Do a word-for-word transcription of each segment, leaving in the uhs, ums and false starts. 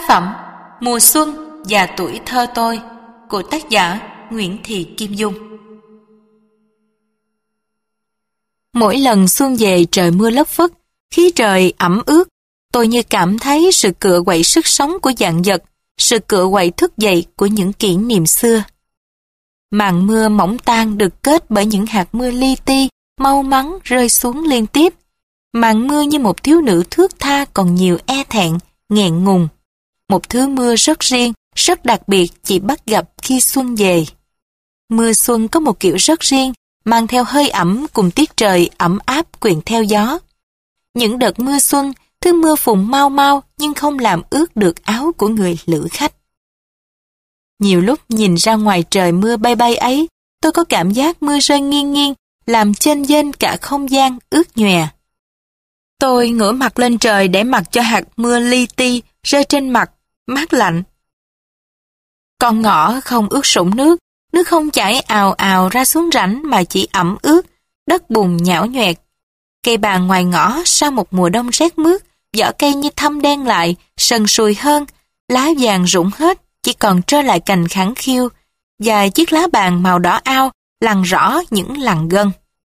phẩm Mùa xuân và tuổi thơ tôi của tác giả Nguyễn Thị Kim Dung. Mỗi lần xuân về trời mưa lất phất, khí trời ẩm ướt, tôi như cảm thấy sự cựa quậy sức sống của vạn vật, sự cựa quậy thức dậy của những kỷ niệm xưa. Màn mưa mỏng tan được kết bởi những hạt mưa li ti, mau mắn rơi xuống liên tiếp. Màn mưa như một thiếu nữ thướt tha còn nhiều e thẹn, nghẹn ngùng. Một thứ mưa rất riêng, rất đặc biệt chỉ bắt gặp khi xuân về. Mưa xuân có một kiểu rất riêng, mang theo hơi ẩm cùng tiết trời ẩm áp quyện theo gió. Những đợt mưa xuân, thứ mưa phùn mau mau nhưng không làm ướt được áo của người lữ khách. Nhiều lúc nhìn ra ngoài trời mưa bay bay ấy, tôi có cảm giác mưa rơi nghiêng nghiêng, làm chênh vênh cả không gian ướt nhòe. Tôi ngửa mặt lên trời để mặc cho hạt mưa li ti rơi trên mặt, mát lạnh. Con ngõ không ướt sũng nước, nước không chảy ào ào ra xuống rãnh mà chỉ ẩm ướt, đất bùn nhão nhoẹt. Cây bàng ngoài ngõ sau một mùa đông rét mướt, vỏ cây như thâm đen lại, sần sùi hơn, lá vàng rụng hết, chỉ còn trơ lại cành khẳng khiu, và chiếc lá bàng màu đỏ ao lằn rõ những lằn gân.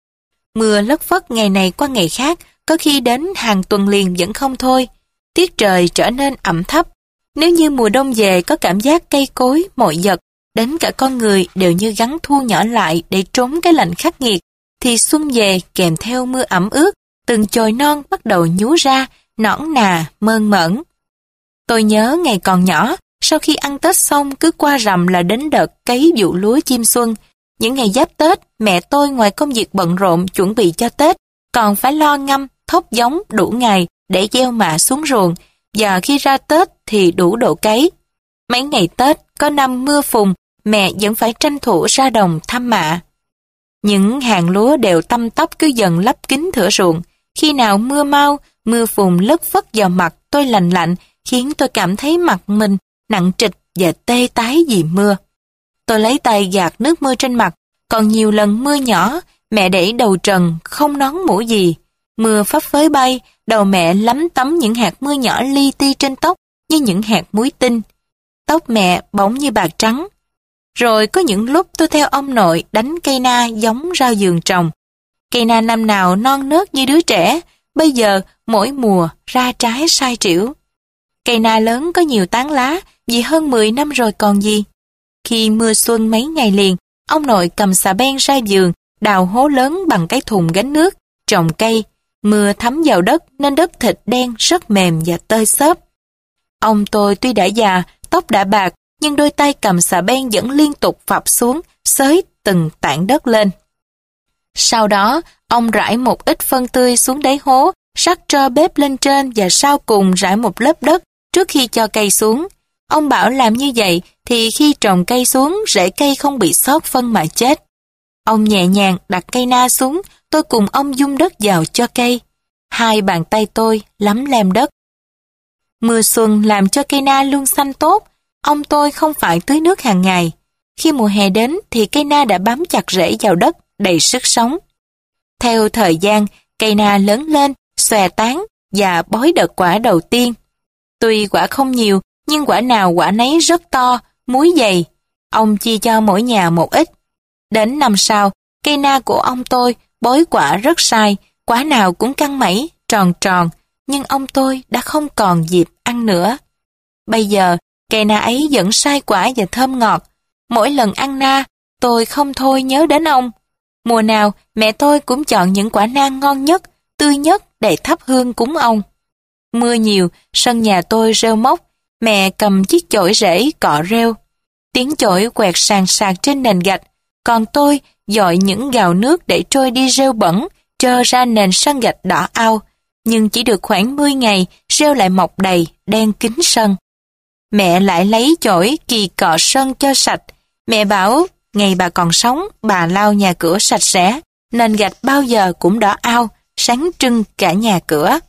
Mưa lất phất ngày này qua ngày khác, có khi đến hàng tuần liền vẫn không thôi. Tiết trời trở nên ẩm thấp. Nếu như mùa đông về có cảm giác cây cối, mọi vật, đến cả con người đều như gắn thu nhỏ lại để trốn cái lạnh khắc nghiệt, thì xuân về kèm theo mưa ẩm ướt, từng chồi non bắt đầu nhú ra, nõn nà, mơn mởn. Tôi nhớ ngày còn nhỏ, sau khi ăn Tết xong cứ qua rằm là đến đợt cấy vụ lúa chiêm xuân. Những ngày giáp Tết, mẹ tôi ngoài công việc bận rộn chuẩn bị cho Tết, còn phải lo ngâm, thóc giống đủ ngày để gieo mạ xuống ruộng, và khi ra Tết thì đủ độ cấy. Mấy ngày Tết, có năm mưa phùn, mẹ vẫn phải tranh thủ ra đồng thăm mạ. Những hàng lúa đều tăm tắp cứ dần lấp kín thửa ruộng. Khi nào mưa mau, mưa phùn lất phất vào mặt tôi lạnh lạnh, khiến tôi cảm thấy mặt mình nặng trịch và tê tái vì mưa. Tôi lấy tay gạt nước mưa trên mặt, còn nhiều lần mưa nhỏ, mẹ để đầu trần, không nón mũ gì. Mưa phấp phới bay, đầu mẹ lấm tấm những hạt mưa nhỏ li ti trên tóc như những hạt muối tinh. Tóc mẹ bóng như bạc trắng. Rồi có những lúc tôi theo ông nội đánh cây na giống rau vườn trồng. Cây na năm nào non nớt như đứa trẻ, bây giờ mỗi mùa ra trái sai trĩu. Cây na lớn có nhiều tán lá, vì hơn mười năm rồi còn gì. Khi mưa xuân mấy ngày liền, ông nội cầm xà beng ra vườn, đào hố lớn bằng cái thùng gánh nước, trồng cây. Mưa thấm vào đất nên đất thịt đen rất mềm và tơi xốp. Ông tôi tuy đã già, tóc đã bạc, nhưng đôi tay cầm xà beng vẫn liên tục phập xuống, xới từng tảng đất lên. Sau đó, ông rải một ít phân tươi xuống đáy hố, rắc tro bếp lên trên và sau cùng rải một lớp đất trước khi cho cây xuống. Ông bảo làm như vậy thì khi trồng cây xuống, rễ cây không bị xót phân mà chết. Ông nhẹ nhàng đặt cây na xuống, tôi cùng ông dung đất vào cho cây. Hai bàn tay tôi lấm lem đất. Mưa xuân làm cho cây na luôn xanh tốt. Ông tôi không phải tưới nước hàng ngày. Khi mùa hè đến thì cây na đã bám chặt rễ vào đất, đầy sức sống. Theo thời gian, cây na lớn lên, xòe tán và bói đợt quả đầu tiên. Tuy quả không nhiều, nhưng quả nào quả nấy rất to, múi dày. Ông chia cho mỗi nhà một ít. Đến năm sau, cây na của ông tôi bói quả rất sai, quả nào cũng căng mẩy, tròn tròn, nhưng ông tôi đã không còn dịp ăn nữa. Bây giờ, cây na ấy vẫn sai quả và thơm ngọt. Mỗi lần ăn na, tôi không thôi nhớ đến ông. Mùa nào, mẹ tôi cũng chọn những quả na ngon nhất, tươi nhất để thắp hương cúng ông. Mưa nhiều, sân nhà tôi rêu mốc, mẹ cầm chiếc chổi rễ cọ rêu. Tiếng chổi quẹt sàn sạc trên nền gạch, còn tôi dội những gào nước để trôi đi rêu bẩn, trơ ra nền sân gạch đỏ ao. Nhưng chỉ được khoảng mười ngày, rêu lại mọc đầy, đen kín sân. Mẹ lại lấy chổi kỳ cọ sân cho sạch. Mẹ bảo, ngày bà còn sống, bà lau nhà cửa sạch sẽ, nền gạch bao giờ cũng đỏ ao, sáng trưng cả nhà cửa.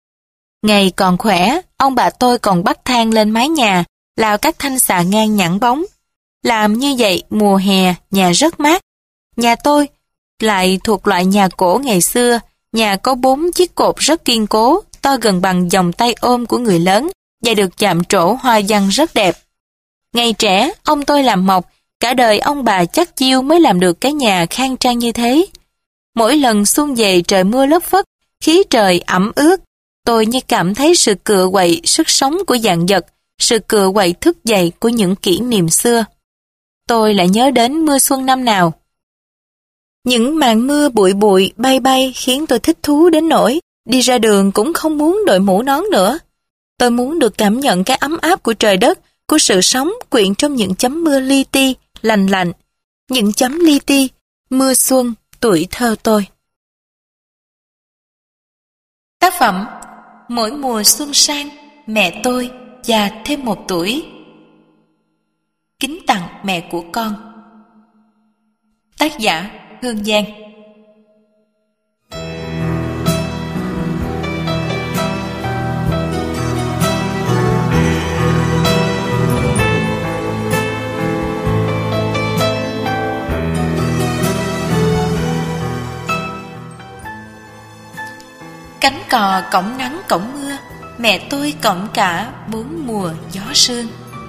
Ngày còn khỏe, ông bà tôi còn bắt than lên mái nhà, lao các thanh xà ngang nhẵn bóng. Làm như vậy mùa hè, nhà rất mát. Nhà tôi lại thuộc loại nhà cổ ngày xưa, nhà có bốn chiếc cột rất kiên cố, to gần bằng vòng tay ôm của người lớn, và được chạm trổ hoa văn rất đẹp. Ngày trẻ, ông tôi làm mộc, cả đời ông bà chắc chiêu mới làm được cái nhà khang trang như thế. Mỗi lần xuân về trời mưa lất phất, khí trời ẩm ướt, tôi như cảm thấy sự cựa quậy sức sống của vạn vật, sự cựa quậy thức dậy của những kỷ niệm xưa. Tôi lại nhớ đến mưa xuân năm nào. Những màn mưa bụi bụi bay bay khiến tôi thích thú đến nỗi đi ra đường cũng không muốn đội mũ nón nữa. Tôi muốn được cảm nhận cái ấm áp của trời đất, của sự sống quyện trong những chấm mưa li ti, lành lạnh. Những chấm li ti, mưa xuân, tuổi thơ tôi. Tác phẩm Mỗi mùa xuân sang, mẹ tôi già thêm một tuổi. Kính tặng mẹ của con. Tác giả Hương Giang. Cánh cò cõng nắng cõng mưa, mẹ tôi cõng cả bốn mùa gió sương.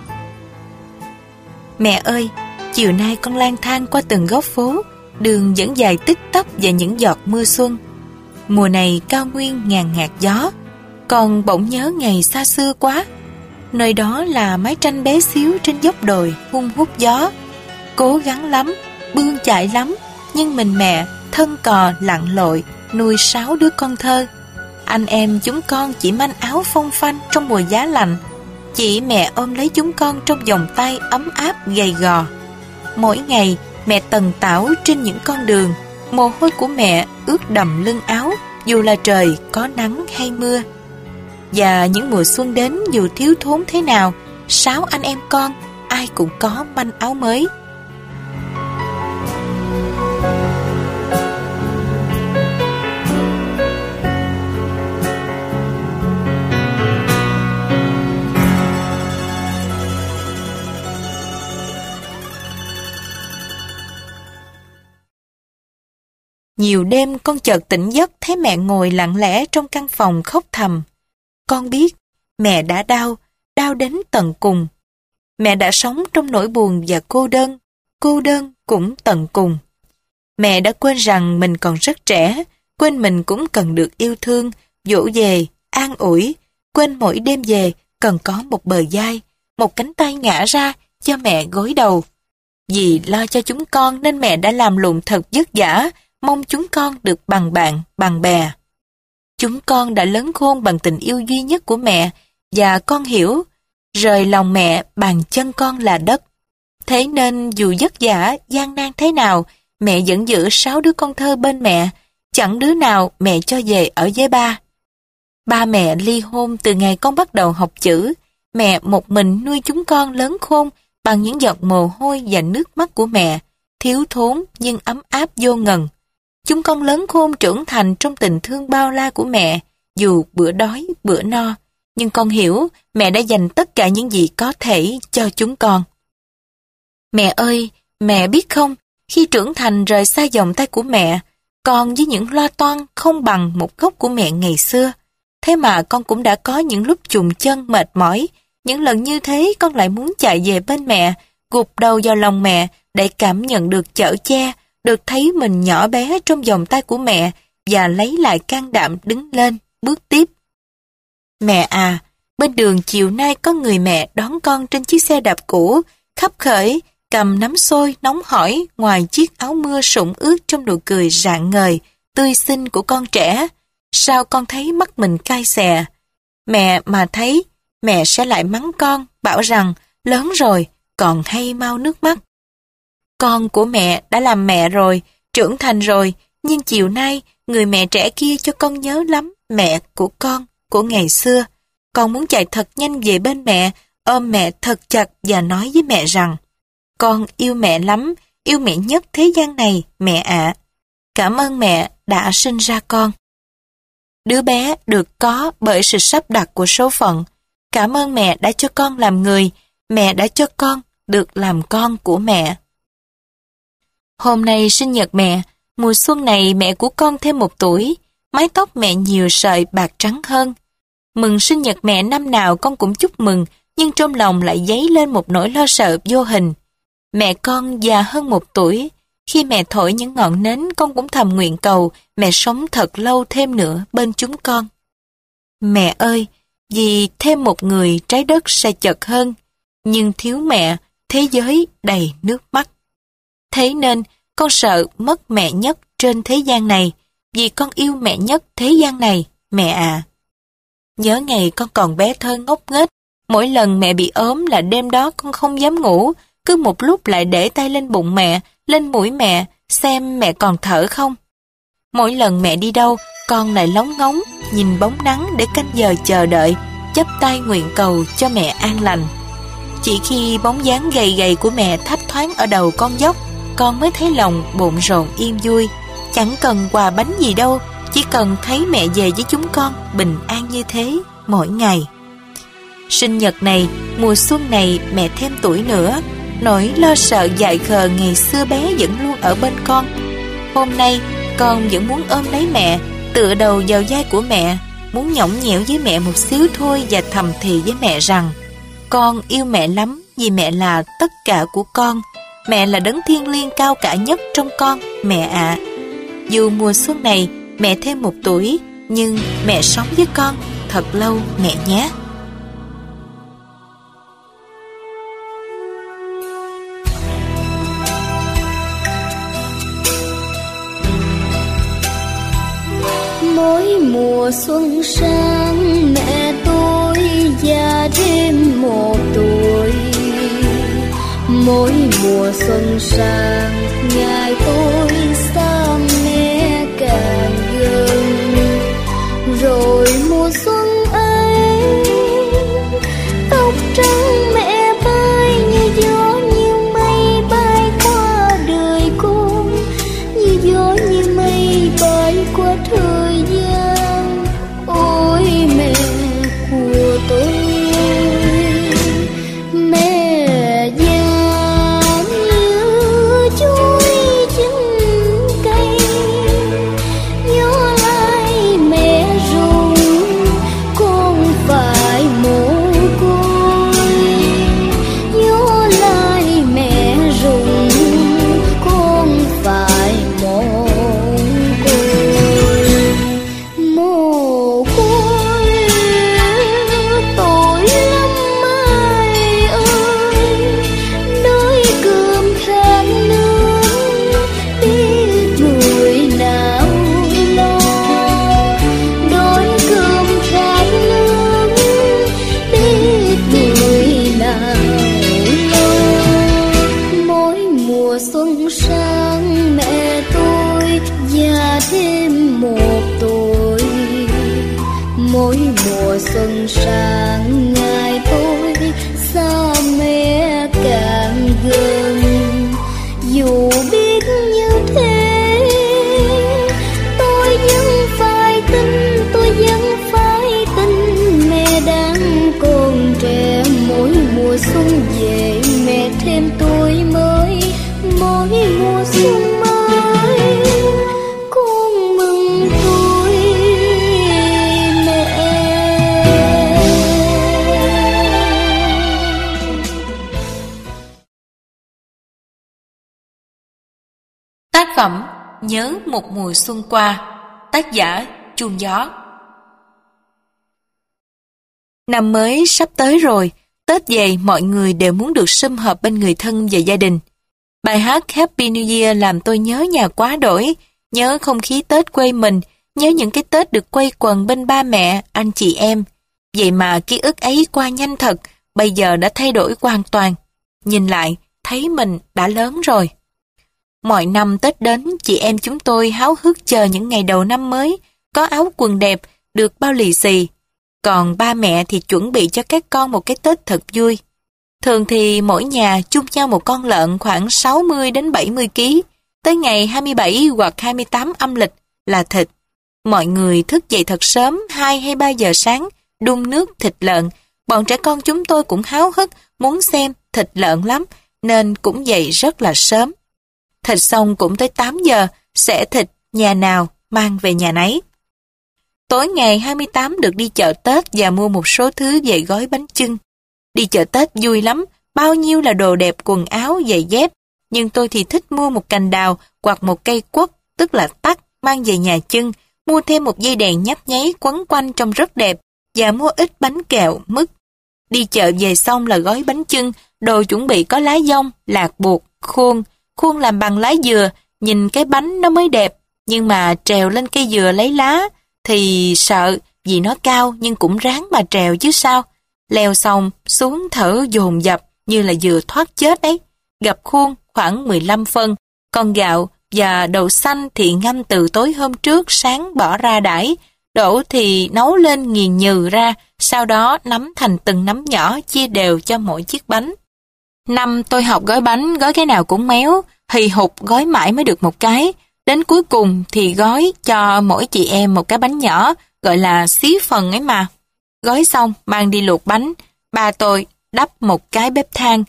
Mẹ ơi, chiều nay con lang thang qua từng góc phố, đường vẫn dài tích tắp và những giọt mưa xuân. Mùa này cao nguyên ngàn ngạt gió, con bỗng nhớ ngày xa xưa quá. Nơi đó là mái tranh bé xíu trên dốc đồi hun hút gió. Cố gắng lắm, bươn chạy lắm, nhưng mình mẹ thân cò lặn lội nuôi sáu đứa con thơ. Anh em chúng con chỉ manh áo phong phanh trong mùa giá lạnh. Chỉ mẹ ôm lấy chúng con trong vòng tay ấm áp gầy gò. Mỗi ngày mẹ tần tảo trên những con đường, mồ hôi của mẹ ướt đầm lưng áo dù là trời có nắng hay mưa. Và những mùa xuân đến dù thiếu thốn thế nào, sáu anh em con ai cũng có manh áo mới. Nhiều đêm con chợt tỉnh giấc thấy mẹ ngồi lặng lẽ trong căn phòng khóc thầm. Con biết mẹ đã đau, đau đến tận cùng. Mẹ đã sống trong nỗi buồn và cô đơn, cô đơn cũng tận cùng. Mẹ đã quên rằng mình còn rất trẻ, quên mình cũng cần được yêu thương, dỗ về, an ủi, quên mỗi đêm về cần có một bờ vai, một cánh tay ngã ra cho mẹ gối đầu. Vì lo cho chúng con nên mẹ đã làm lụng thật vất vả, mong chúng con được bằng bạn, bằng bè. Chúng con đã lớn khôn bằng tình yêu duy nhất của mẹ, và con hiểu, rời lòng mẹ bàn chân con là đất. Thế nên dù vất vả, gian nan thế nào, mẹ vẫn giữ sáu đứa con thơ bên mẹ, chẳng đứa nào mẹ cho về ở với ba. Ba mẹ ly hôn từ ngày con bắt đầu học chữ, mẹ một mình nuôi chúng con lớn khôn bằng những giọt mồ hôi và nước mắt của mẹ, thiếu thốn nhưng ấm áp vô ngần. Chúng con lớn khôn trưởng thành trong tình thương bao la của mẹ, dù bữa đói, bữa no, nhưng con hiểu mẹ đã dành tất cả những gì có thể cho chúng con. Mẹ ơi, mẹ biết không, khi trưởng thành rời xa vòng tay của mẹ, con với những lo toan không bằng một góc của mẹ ngày xưa. Thế mà con cũng đã có những lúc chùng chân mệt mỏi, những lần như thế con lại muốn chạy về bên mẹ, gục đầu vào lòng mẹ để cảm nhận được chở che, được thấy mình nhỏ bé trong vòng tay của mẹ và lấy lại can đảm đứng lên, bước tiếp. Mẹ à, bên đường chiều nay có người mẹ đón con trên chiếc xe đạp cũ, khấp khởi, cầm nắm xôi nóng hổi ngoài chiếc áo mưa sũng ướt trong nụ cười rạng ngời, tươi xinh của con trẻ. Sao con thấy mắt mình cay xè? Mẹ mà thấy, mẹ sẽ lại mắng con, bảo rằng lớn rồi, còn hay mau nước mắt. Con của mẹ đã làm mẹ rồi, trưởng thành rồi, nhưng chiều nay người mẹ trẻ kia cho con nhớ lắm mẹ của con, của ngày xưa. Con muốn chạy thật nhanh về bên mẹ, ôm mẹ thật chặt và nói với mẹ rằng con yêu mẹ lắm, yêu mẹ nhất thế gian này, mẹ ạ. Cảm ơn mẹ đã sinh ra con. Đứa bé được có bởi sự sắp đặt của số phận. Cảm ơn mẹ đã cho con làm người, mẹ đã cho con được làm con của mẹ. Hôm nay sinh nhật mẹ, mùa xuân này mẹ của con thêm một tuổi, mái tóc mẹ nhiều sợi bạc trắng hơn. Mừng sinh nhật mẹ năm nào con cũng chúc mừng, nhưng trong lòng lại dấy lên một nỗi lo sợ vô hình. Mẹ con già hơn một tuổi, khi mẹ thổi những ngọn nến con cũng thầm nguyện cầu mẹ sống thật lâu thêm nữa bên chúng con. Mẹ ơi, vì thêm một người trái đất sẽ chật hơn, nhưng thiếu mẹ, thế giới đầy nước mắt. Thế nên, con sợ mất mẹ nhất trên thế gian này, vì con yêu mẹ nhất thế gian này, mẹ à. Nhớ ngày con còn bé thơ ngốc nghếch, mỗi lần mẹ bị ốm là đêm đó con không dám ngủ, cứ một lúc lại để tay lên bụng mẹ, lên mũi mẹ, xem mẹ còn thở không. Mỗi lần mẹ đi đâu, con lại lóng ngóng, nhìn bóng nắng để canh giờ chờ đợi, chắp tay nguyện cầu cho mẹ an lành. Chỉ khi bóng dáng gầy gầy của mẹ thấp thoáng ở đầu con dốc, con mới thấy lòng bộn rộn yên vui. Chẳng cần quà bánh gì đâu, chỉ cần thấy mẹ về với chúng con bình an như thế mỗi ngày. Sinh nhật này, mùa xuân này mẹ thêm tuổi nữa, nỗi lo sợ dại khờ ngày xưa bé vẫn luôn ở bên con. Hôm nay, con vẫn muốn ôm lấy mẹ, tựa đầu vào vai của mẹ, muốn nhõng nhẽo với mẹ một xíu thôi và thầm thì với mẹ rằng con yêu mẹ lắm vì mẹ là tất cả của con. Mẹ là đấng thiêng liêng cao cả nhất trong con, mẹ ạ. Dù mùa xuân này mẹ thêm một tuổi, nhưng mẹ sống với con thật lâu mẹ nhé. Mỗi mùa xuân sang mẹ tôi già thêm một tuổi. Mỗi mùa xuân sang ngày tôi xa mẹ càng gần. Rồi mùa xuân ấy tóc trắng mẹ bay như gió như mây bay qua đời con, như gió như mây bay qua thời gian. Ôi mẹ của tôi, mẹ già như chuối chín cây, nhớ lại mẹ rụng con phải mồ côi, nhớ lại mẹ rụng con phải mồ côi. Mồ côi tội lắm ai ơi, đói cơm khát nước biết người nào lo, đói cơm khát nước biết người nào lo. Mỗi mùa xuân sang mẹ tôi già thêm một tuổi. Mỗi mùa xuân sang ngày tôi xa mẹ càng gần. Dù biết như thế, tôi vẫn phải tin, tôi vẫn phải tin mẹ đang còn trẻ. Mỗi mùa xuân về mẹ thêm tuổi mới, mỗi mùa xuân mới con mừng tuổi mẹ. Tác phẩm Nhớ một mùa xuân qua, tác giả Chuông Gió. Năm mới sắp tới rồi, Tết về mọi người đều muốn được sum họp bên người thân và gia đình. Bài hát Happy New Year làm tôi nhớ nhà quá đổi, nhớ không khí Tết quê mình, nhớ những cái Tết được quây quần bên ba mẹ, anh chị em. Vậy mà ký ức ấy qua nhanh thật, bây giờ đã thay đổi hoàn toàn. Nhìn lại, thấy mình đã lớn rồi. Mọi năm Tết đến, chị em chúng tôi háo hức chờ những ngày đầu năm mới, có áo quần đẹp, được bao lì xì. Còn ba mẹ thì chuẩn bị cho các con một cái Tết thật vui. Thường thì mỗi nhà chung nhau một con lợn khoảng sáu mươi đến bảy mươi ki lô gam, tới ngày hai mươi bảy hoặc hai mươi tám âm lịch là thịt. Mọi người thức dậy thật sớm, hai hay ba giờ sáng, đun nước thịt lợn. Bọn trẻ con chúng tôi cũng háo hức, muốn xem thịt lợn lắm, nên cũng dậy rất là sớm. Thịt xong cũng tới tám giờ, xẻ thịt nhà nào mang về nhà nấy. Tối ngày hai mươi tám được đi chợ Tết và mua một số thứ về gói bánh chưng. Đi chợ Tết vui lắm, bao nhiêu là đồ đẹp, quần áo, giày dép. Nhưng tôi thì thích mua một cành đào hoặc một cây quất, tức là tắc, mang về nhà chưng, mua thêm một dây đèn nhấp nháy quấn quanh trông rất đẹp, và mua ít bánh kẹo, mứt. Đi chợ về xong là gói bánh chưng, đồ chuẩn bị có lá dong, lạc buộc, khuôn. Khuôn làm bằng lá dừa, nhìn cái bánh nó mới đẹp, nhưng mà trèo lên cây dừa lấy lá thì sợ, vì nó cao nhưng cũng ráng mà trèo chứ sao. Leo xong, xuống thở dồn dập như là vừa thoát chết ấy. Gặp khuôn khoảng mười lăm phân, còn gạo và đậu xanh thì ngâm từ tối hôm trước, sáng bỏ ra đãi. Đổ thì nấu lên nghiền nhừ ra, sau đó nắm thành từng nắm nhỏ chia đều cho mỗi chiếc bánh. Năm tôi học gói bánh, gói cái nào cũng méo, hì hục gói mãi mới được một cái. Đến cuối cùng thì gói cho mỗi chị em một cái bánh nhỏ, gọi là xí phần ấy mà. Gói xong mang đi luộc bánh, ba tôi đắp một cái bếp than,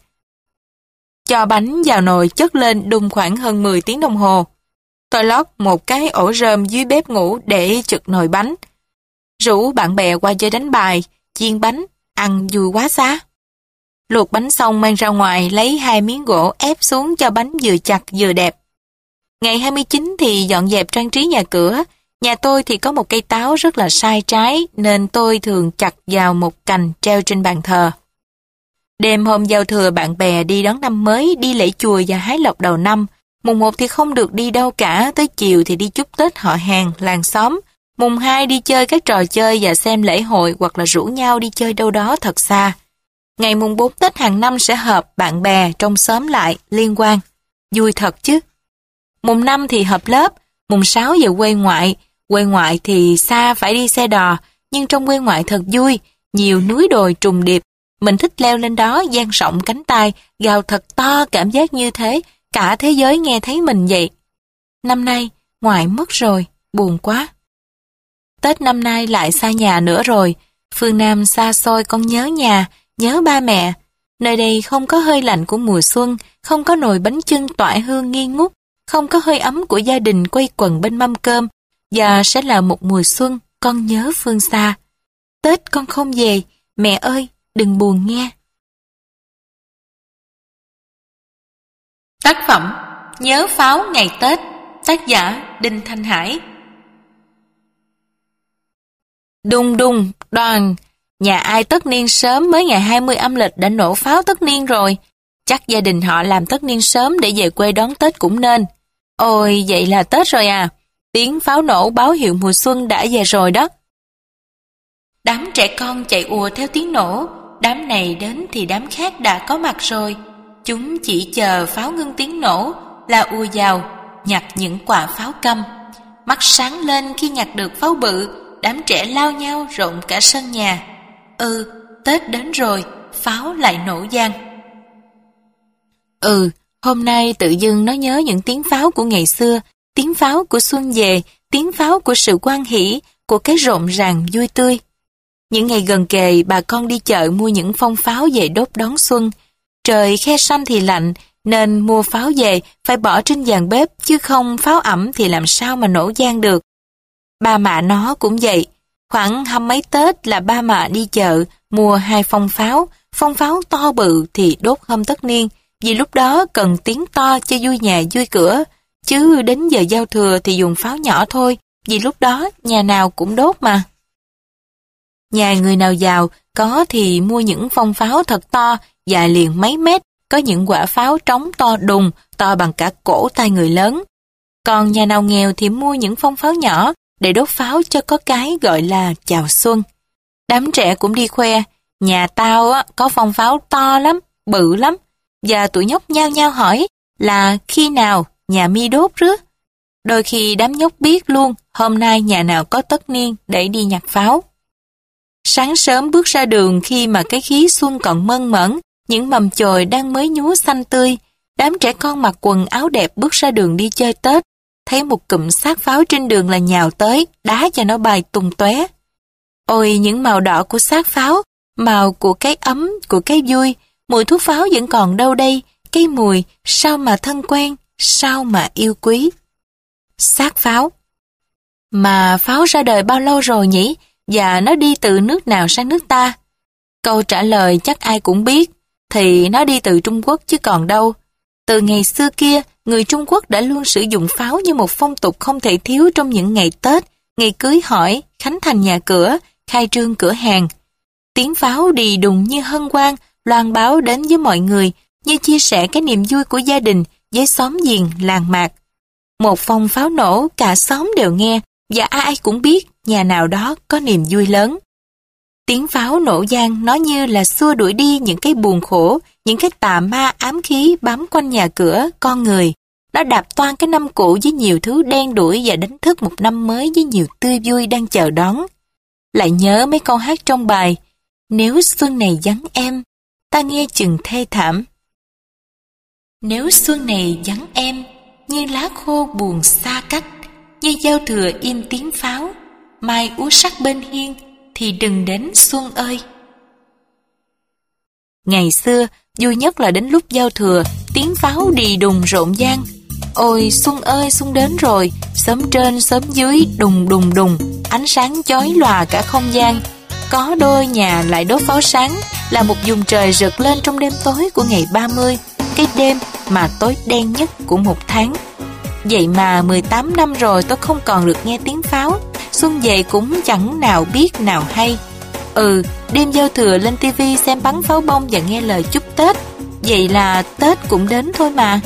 cho bánh vào nồi chất lên đun khoảng hơn mười tiếng đồng hồ. Tôi lót một cái ổ rơm dưới bếp ngủ để trực nồi bánh. Rủ bạn bè qua chơi đánh bài, chiên bánh, ăn vui quá xá. Luộc bánh xong mang ra ngoài lấy hai miếng gỗ ép xuống cho bánh vừa chặt vừa đẹp. Ngày hai mươi chín thì dọn dẹp trang trí nhà cửa. Nhà tôi thì có một cây táo rất là sai trái nên tôi thường chặt vào một cành treo trên bàn thờ. Đêm hôm giao thừa bạn bè đi đón năm mới, đi lễ chùa và hái lộc đầu năm. Mùng một thì không được đi đâu cả, tới chiều thì đi chúc Tết họ hàng, làng xóm. Mùng hai đi chơi các trò chơi và xem lễ hội hoặc là rủ nhau đi chơi đâu đó thật xa. Ngày mùng bốn Tết hàng năm sẽ họp bạn bè trong xóm lại, liên quan. Vui thật chứ. Mùng năm thì họp lớp, mùng sáu về quê ngoại. Quê ngoại thì xa phải đi xe đò, nhưng trong quê ngoại thật vui, nhiều núi đồi trùng điệp. Mình thích leo lên đó, dang rộng cánh tay, gào thật to, cảm giác như thế, cả thế giới nghe thấy mình vậy. Năm nay, ngoại mất rồi, buồn quá. Tết năm nay lại xa nhà nữa rồi, phương Nam xa xôi con nhớ nhà, nhớ ba mẹ. Nơi đây không có hơi lạnh của mùa xuân, không có nồi bánh chưng tỏa hương nghi ngút, không có hơi ấm của gia đình quây quần bên mâm cơm, và sẽ là một mùa xuân con nhớ phương xa. Tết con không về, mẹ ơi, đừng buồn nghe. Tác phẩm Nhớ pháo ngày Tết, tác giả Đinh Thanh Hải. Đùng đùng, đoàn, nhà ai tất niên sớm mới ngày hai mươi âm lịch đã nổ pháo tất niên rồi. Chắc gia đình họ làm tất niên sớm để về quê đón Tết cũng nên. Ôi, vậy là Tết rồi à. Tiếng pháo nổ báo hiệu mùa xuân đã về rồi đó. Đám trẻ con chạy ùa theo tiếng nổ. Đám này đến thì đám khác đã có mặt rồi. Chúng chỉ chờ pháo ngưng tiếng nổ là ùa vào, nhặt những quả pháo căm. Mắt sáng lên khi nhặt được pháo bự, đám trẻ lao nhau rộn cả sân nhà. Ừ, Tết đến rồi, pháo lại nổ vang. Ừ, hôm nay tự dưng nó nhớ những tiếng pháo của ngày xưa, tiếng pháo của xuân về, tiếng pháo của sự hoan hỷ, của cái rộn ràng vui tươi. Những ngày gần kề, bà con đi chợ mua những phong pháo về đốt đón xuân. Trời khe sanh thì lạnh, nên mua pháo về phải bỏ trên giàn bếp, chứ không pháo ẩm thì làm sao mà nổ vang được. Ba mạ nó cũng vậy. Khoảng hăm mấy Tết là ba mạ đi chợ, mua hai phong pháo. Phong pháo to bự thì đốt hôm tất niên, vì lúc đó cần tiếng to cho vui nhà vui cửa. Chứ đến giờ giao thừa thì dùng pháo nhỏ thôi, vì lúc đó nhà nào cũng đốt mà. Nhà người nào giàu có thì mua những phong pháo thật to, dài liền mấy mét, có những quả pháo trống to đùng, to bằng cả cổ tay người lớn. Còn nhà nào nghèo thì mua những phong pháo nhỏ để đốt pháo cho có cái gọi là chào xuân. Đám trẻ cũng đi khoe, nhà tao á, có phong pháo to lắm, bự lắm, và tụi nhóc nhao nhao hỏi là khi nào nhà mi đốt rứa. Đôi khi đám nhóc biết luôn hôm nay nhà nào có tất niên để đi nhặt pháo. Sáng sớm bước ra đường khi mà cái khí xuân còn mơn mởn, những mầm chồi đang mới nhúa xanh tươi, đám trẻ con mặc quần áo đẹp bước ra đường đi chơi Tết, thấy một cụm xác pháo trên đường là nhào tới, đá cho nó bay tung tóe. Ôi, những màu đỏ của xác pháo, màu của cái ấm, của cái vui, mùi thuốc pháo vẫn còn đâu đây, cái mùi sao mà thân quen, sao mà yêu quý. Xác pháo. Mà pháo ra đời bao lâu rồi nhỉ? Và nó đi từ nước nào sang nước ta? Câu trả lời chắc ai cũng biết, thì nó đi từ Trung Quốc chứ còn đâu. Từ ngày xưa kia, người Trung Quốc đã luôn sử dụng pháo như một phong tục không thể thiếu trong những ngày Tết, ngày cưới hỏi, khánh thành nhà cửa, khai trương cửa hàng. Tiếng pháo đì đùng như hân hoan, loan báo đến với mọi người, như chia sẻ cái niềm vui của gia đình với xóm giềng, làng mạc. Một phong pháo nổ, cả xóm đều nghe, và ai cũng biết nhà nào đó có niềm vui lớn. Tiếng pháo nổ vang nó như là xua đuổi đi những cái buồn khổ, những cái tà ma ám khí bám quanh nhà cửa, con người. Nó đạp toan cái năm cũ với nhiều thứ đen đuổi và đánh thức một năm mới với nhiều tươi vui đang chờ đón. Lại nhớ mấy câu hát trong bài Nếu xuân này vắng em, ta nghe chừng thê thảm. Nếu xuân này vắng em, như lá khô buồn xa cách, như giao thừa im tiếng pháo, mai úa sắc bên hiên, thì đừng đến xuân ơi. Ngày xưa, vui nhất là đến lúc giao thừa, tiếng pháo đì đùng rộn vang. Ôi xuân ơi xuân đến rồi, xóm trên xóm dưới đùng đùng đùng, ánh sáng chói lòa cả không gian. Có đôi nhà lại đốt pháo sáng, là một vùng trời rực lên trong đêm tối của ngày ba mươi, cái đêm mà tối đen nhất của một tháng. Vậy mà mười tám năm rồi tôi không còn được nghe tiếng pháo, xuân về cũng chẳng nào biết nào hay. Ừ, đêm giao thừa lên tivi xem bắn pháo bông và nghe lời chúc Tết. Vậy là Tết cũng đến thôi mà.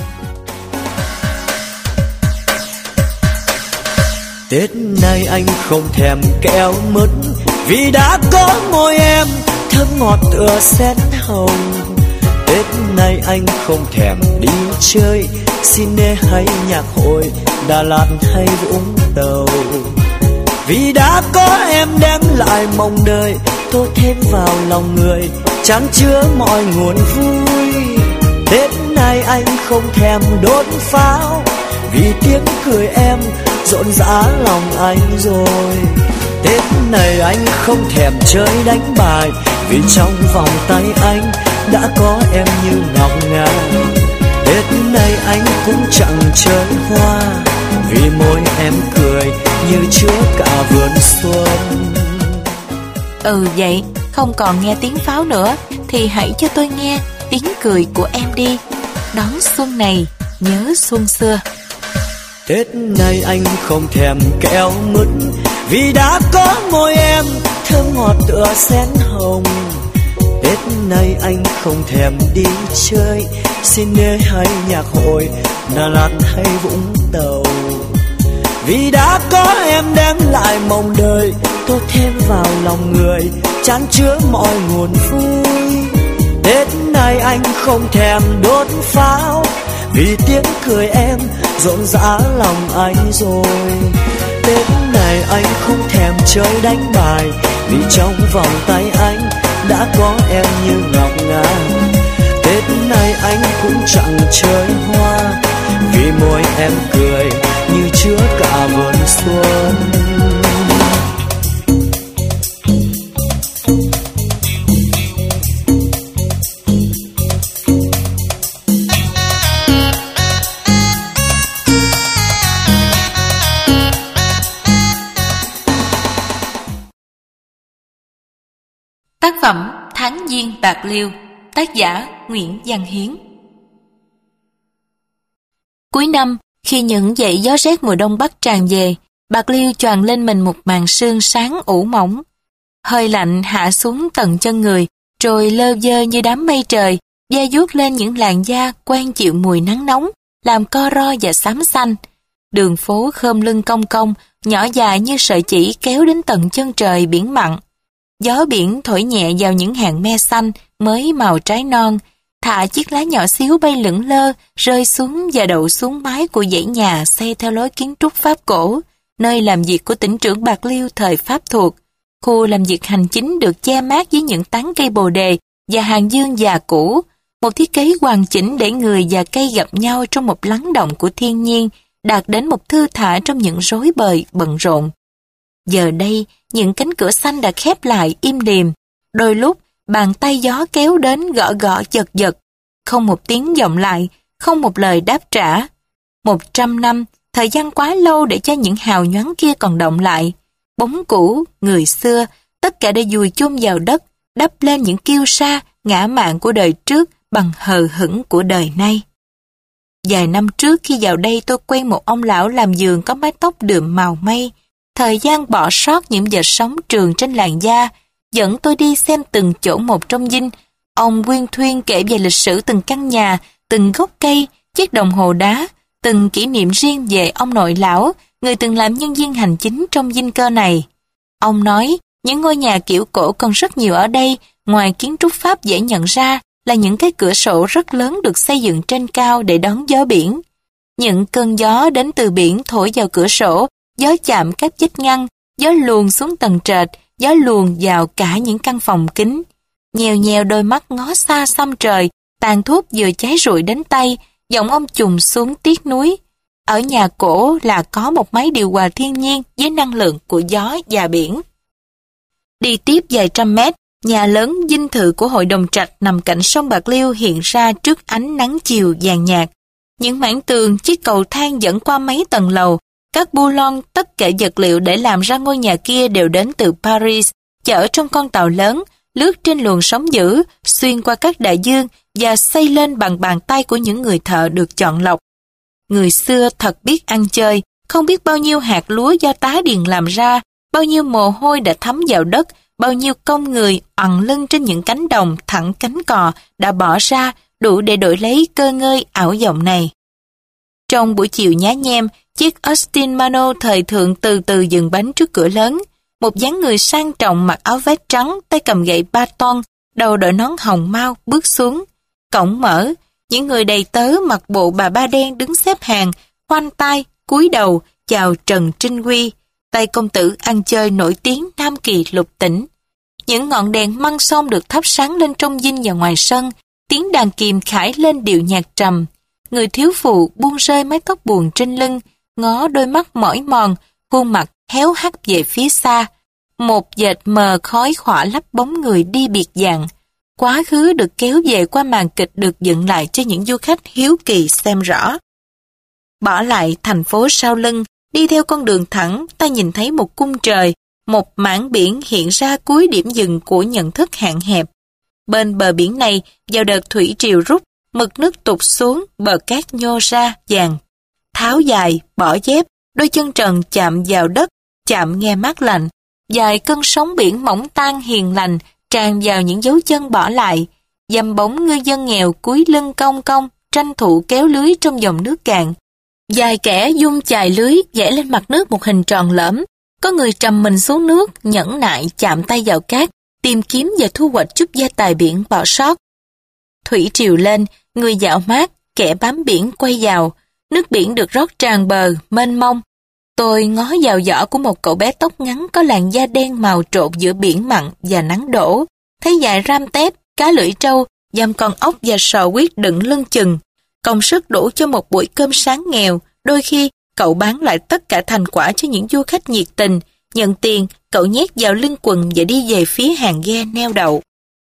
Tết nay anh không thèm kẹo mứt, vì đã có môi em thơm ngọt tựa sen hồng. Tết nay anh không thèm đi chơi cine hay nhạc hội, Đà Lạt hay Vũng Tàu, vì đã có em đem lại mong đời, tô thêm vào lòng người, chan chứa mọi nguồn vui. Tết nay anh không thèm đốt pháo, vì tiếng cười em rộn rã lòng anh rồi. Tết này anh không thèm chơi đánh bài, vì trong vòng tay anh đã có em như ngọc ngà. Tết này anh cũng chẳng chơi hoa, vì môi em cười như chứa cả vườn xuân. Ừ vậy, không còn nghe tiếng pháo nữa, thì hãy cho tôi nghe tiếng cười của em đi. Đón xuân này, nhớ xuân xưa. Tết này anh không thèm kẹo mứt, vì đã có môi em thơm ngọt tựa sen hồng. Tết nay anh không thèm đi chơi cine hay nhạc hội, Đà Lạt hay Vũng Tàu, vì đã có em đem lại mong đời, tô thêm vào lòng người, chan chứa mọi nguồn vui. Tết nay anh không thèm đốt pháo, vì tiếng cười em rộn rã lòng anh rồi. Tết này anh không thèm chơi đánh bài, vì trong vòng tay anh đã có em như ngọc ngà. Tết này anh cũng chẳng chơi hoa, vì môi em cười như chứa cả vườn xuân. Tác phẩm Tháng Giêng Bạc Liêu, tác giả Nguyễn Văn Hiến. Cuối năm, khi những dãy gió rét mùa đông bắc tràn về, Bạc Liêu choàng lên mình một màn sương sáng ủ mỏng. Hơi lạnh hạ xuống tận chân người, rồi lơ vơ như đám mây trời, da vuốt lên những làn da quen chịu mùi nắng nóng, làm co ro và xám xanh. Đường phố khom lưng cong cong, nhỏ dài như sợi chỉ kéo đến tận chân trời biển mặn. Gió biển thổi nhẹ vào những hàng me xanh mới màu trái non, thả chiếc lá nhỏ xíu bay lững lơ, rơi xuống và đậu xuống mái của dãy nhà xây theo lối kiến trúc Pháp cổ, nơi làm việc của tỉnh trưởng Bạc Liêu thời Pháp thuộc. Khu làm việc hành chính được che mát với những tán cây bồ đề và hàng dương già cũ, một thiết kế hoàn chỉnh để người và cây gặp nhau trong một lắng động của thiên nhiên, đạt đến một thư thả trong những rối bời bận rộn. Giờ đây, những cánh cửa xanh đã khép lại im lìm. Đôi lúc, bàn tay gió kéo đến gõ gõ giật giật. Không một tiếng vọng lại, không một lời đáp trả. Một trăm năm, Thời gian quá lâu để cho những hào nhoáng kia còn động lại. Bóng cũ, người xưa, tất cả đã vùi chôn vào đất, đắp lên những kiêu sa, ngã mạn của đời trước bằng hờ hững của đời nay. Vài năm trước khi vào đây tôi quen một ông lão làm vườn có mái tóc đượm màu mây. Thời gian bỏ sót những vệt sóng trường trên làn da, dẫn tôi đi xem từng chỗ một trong dinh. Ông uyên thuyên kể về lịch sử từng căn nhà, từng gốc cây, chiếc đồng hồ đá, từng kỷ niệm riêng về ông nội lão, người từng làm nhân viên hành chính trong dinh cơ này. Ông nói, những ngôi nhà kiểu cổ còn rất nhiều ở đây, ngoài kiến trúc Pháp dễ nhận ra là những cái cửa sổ rất lớn được xây dựng trên cao để đón gió biển. Những cơn gió đến từ biển thổi vào cửa sổ, gió chạm các vách ngăn, gió luồn xuống tầng trệt, gió luồn vào cả những căn phòng kính. Nhèo nhèo đôi mắt ngó xa xăm trời, tàn thuốc vừa cháy rụi đến tay, giọng ông trùng xuống tiếc nuối. Ở nhà cổ là có một máy điều hòa thiên nhiên với năng lượng của gió và biển. Đi tiếp vài trăm mét, nhà lớn dinh thự của hội đồng trạch nằm cạnh sông Bạc Liêu hiện ra trước ánh nắng chiều vàng nhạt. Những mảng tường, chiếc cầu thang dẫn qua mấy tầng lầu, các bu lon, tất cả vật liệu để làm ra ngôi nhà kia đều đến từ Paris, chở trong con tàu lớn, lướt trên luồng sóng dữ, xuyên qua các đại dương và xây lên bằng bàn tay của những người thợ được chọn lọc. Người xưa thật biết ăn chơi, không biết bao nhiêu hạt lúa do tá điền làm ra, bao nhiêu mồ hôi đã thấm vào đất, bao nhiêu công người ằn lưng trên những cánh đồng thẳng cánh cò đã bỏ ra đủ để đổi lấy cơ ngơi ảo vọng này. Trong buổi chiều nhá nhem, chiếc Austin Mano thời thượng từ từ dừng bánh trước cửa lớn. Một dáng người sang trọng mặc áo vest trắng, tay cầm gậy ba ton, đầu đội nón hồng mau bước xuống. Cổng mở, những người đầy tớ mặc bộ bà ba đen đứng xếp hàng, khoanh tay, cúi đầu, chào Trần Trinh Quy, tay công tử ăn chơi nổi tiếng Nam Kỳ Lục Tỉnh. Những ngọn đèn măng son được thắp sáng lên trong dinh và ngoài sân, tiếng đàn kìm khải lên điệu nhạc trầm. Người thiếu phụ buông rơi mái tóc buồn trên lưng, ngó đôi mắt mỏi mòn, khuôn mặt héo hắt về phía xa. Một dệt mờ khói khỏa lấp bóng người đi biệt dạng. Quá khứ được kéo về qua màn kịch được dựng lại cho những du khách hiếu kỳ xem rõ. Bỏ lại thành phố sau lưng, đi theo con đường thẳng, ta nhìn thấy một cung trời, một mảng biển hiện ra cuối điểm dừng của nhận thức hạn hẹp. Bên bờ biển này, vào đợt thủy triều rút, mực nước tụt xuống, bờ cát nhô ra vàng. Tháo dài, bỏ dép, đôi chân trần chạm vào đất, chạm nghe mát lạnh. Dài cơn sóng biển mỏng tan hiền lành, tràn vào những dấu chân bỏ lại. Dầm bóng ngư dân nghèo cúi lưng cong cong, tranh thủ kéo lưới trong dòng nước cạn. Dài kẻ dung chài lưới vẽ lên mặt nước một hình tròn lõm. Có người trầm mình xuống nước, nhẫn nại chạm tay vào cát, tìm kiếm và thu hoạch chút gia tài biển bỏ sót. Thủy triều lên, người dạo mát, kẻ bám biển quay vào. Nước biển được rót tràn bờ, mênh mông. Tôi ngó vào giỏ của một cậu bé tóc ngắn có làn da đen màu trộn giữa biển mặn và nắng đổ. Thấy dài ram tép, cá lưỡi trâu, dăm con ốc và sò huyết đựng lưng chừng. Công sức đủ cho một buổi cơm sáng nghèo. Đôi khi, cậu bán lại tất cả thành quả cho những du khách nhiệt tình. Nhận tiền, cậu nhét vào lưng quần và đi về phía hàng ghe neo đậu.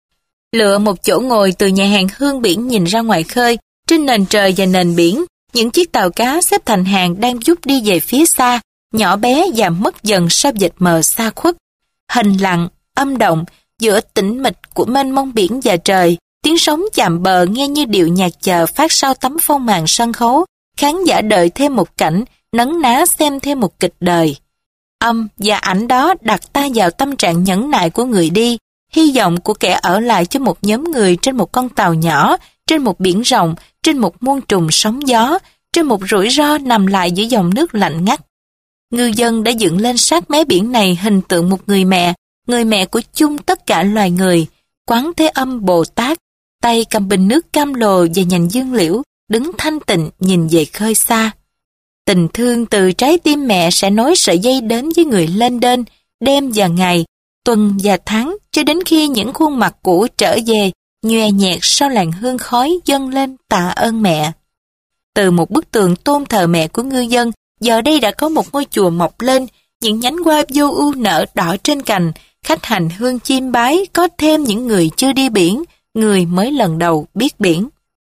Lựa một chỗ ngồi từ nhà hàng hương biển nhìn ra ngoài khơi, trên nền trời và nền biển. Những chiếc tàu cá xếp thành hàng đang giúp đi về phía xa, nhỏ bé và mất dần sau dịch mờ xa khuất. Hình lặng, âm động, giữa tĩnh mịch của mênh mông biển và trời, tiếng sóng chạm bờ nghe như điệu nhạc chờ phát sau tấm phông màn sân khấu, khán giả đợi thêm một cảnh, nấn ná xem thêm một kịch đời. Âm và ảnh đó đặt ta vào tâm trạng nhẫn nại của người đi, hy vọng của kẻ ở lại cho một nhóm người trên một con tàu nhỏ, trên một biển rộng, trên một muôn trùng sóng gió, trên một rủi ro nằm lại giữa dòng nước lạnh ngắt. Ngư dân đã dựng lên sát mé biển này hình tượng một người mẹ, người mẹ của chung tất cả loài người, Quán Thế Âm Bồ Tát, tay cầm bình nước cam lồ và nhành dương liễu, đứng thanh tịnh nhìn về khơi xa. Tình thương từ trái tim mẹ sẽ nối sợi dây đến với người lên đên, đêm và ngày, tuần và tháng, cho đến khi những khuôn mặt cũ trở về, nhòe nhẹt sau làn hương khói dâng lên tạ ơn mẹ. Từ một bức tường tôn thờ mẹ của ngư dân, giờ đây đã có một ngôi chùa mọc lên, những nhánh hoa vô ưu nở đỏ trên cành, khách hành hương chiêm bái, có thêm những người chưa đi biển, người mới lần đầu biết biển.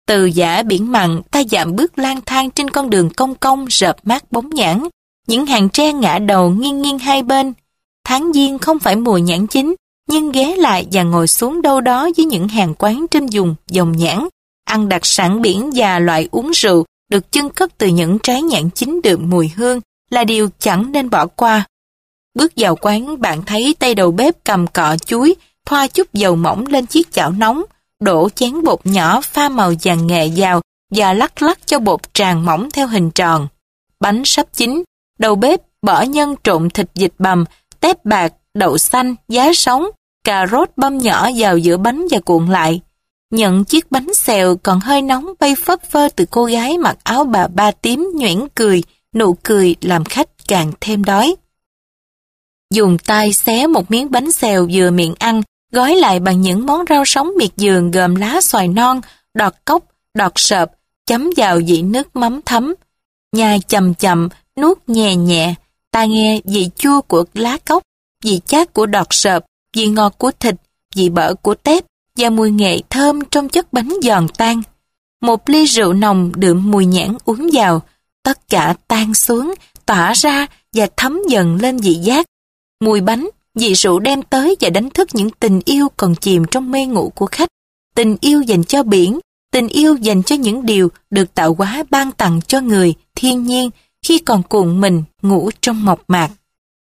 Từ dã biển mặn, ta dạm bước lang thang trên con đường cong cong rợp mát bóng nhãn, những hàng tre ngã đầu nghiêng nghiêng hai bên. Tháng giêng không phải mùa nhãn chín, nhưng ghé lại và ngồi xuống đâu đó với những hàng quán trên vùng dòng nhãn, ăn đặc sản biển và loại uống rượu được chưng cất từ những trái nhãn chín đượm mùi hương là điều chẳng nên bỏ qua. Bước vào quán, bạn thấy tay đầu bếp cầm cọ chuối, thoa chút dầu mỏng lên chiếc chảo nóng, đổ chén bột nhỏ pha màu vàng nghệ vào và lắc lắc cho bột tràn mỏng theo hình tròn. Bánh sắp chín, đầu bếp bỏ nhân trộn thịt vịt bằm, tép bạc, đậu xanh, giá sống, cà rốt băm nhỏ vào giữa bánh và cuộn lại. Nhận chiếc bánh xèo còn hơi nóng bay phấp phơ từ cô gái mặc áo bà ba tím nhuyễn cười, nụ cười làm khách càng thêm đói. Dùng tay xé một miếng bánh xèo vừa miệng ăn, gói lại bằng những món rau sống miệt vườn gồm lá xoài non, đọt cốc, đọt sợp, chấm vào vị nước mắm thấm. Nhai chậm chậm, nuốt nhẹ nhẹ, ta nghe vị chua của lá cốc, vị chát của đọt sợp, vị ngọt của thịt, vị bở của tép và mùi nghệ thơm trong chất bánh giòn tan. Một ly rượu nồng đượm mùi nhãn uống vào, tất cả tan xuống, tỏa ra và thấm dần lên vị giác. Mùi bánh, vị rượu đem tới và đánh thức những tình yêu còn chìm trong mê ngủ của khách. Tình yêu dành cho biển, tình yêu dành cho những điều được tạo hóa ban tặng cho người, thiên nhiên khi còn cuộn mình ngủ trong mộc mạc.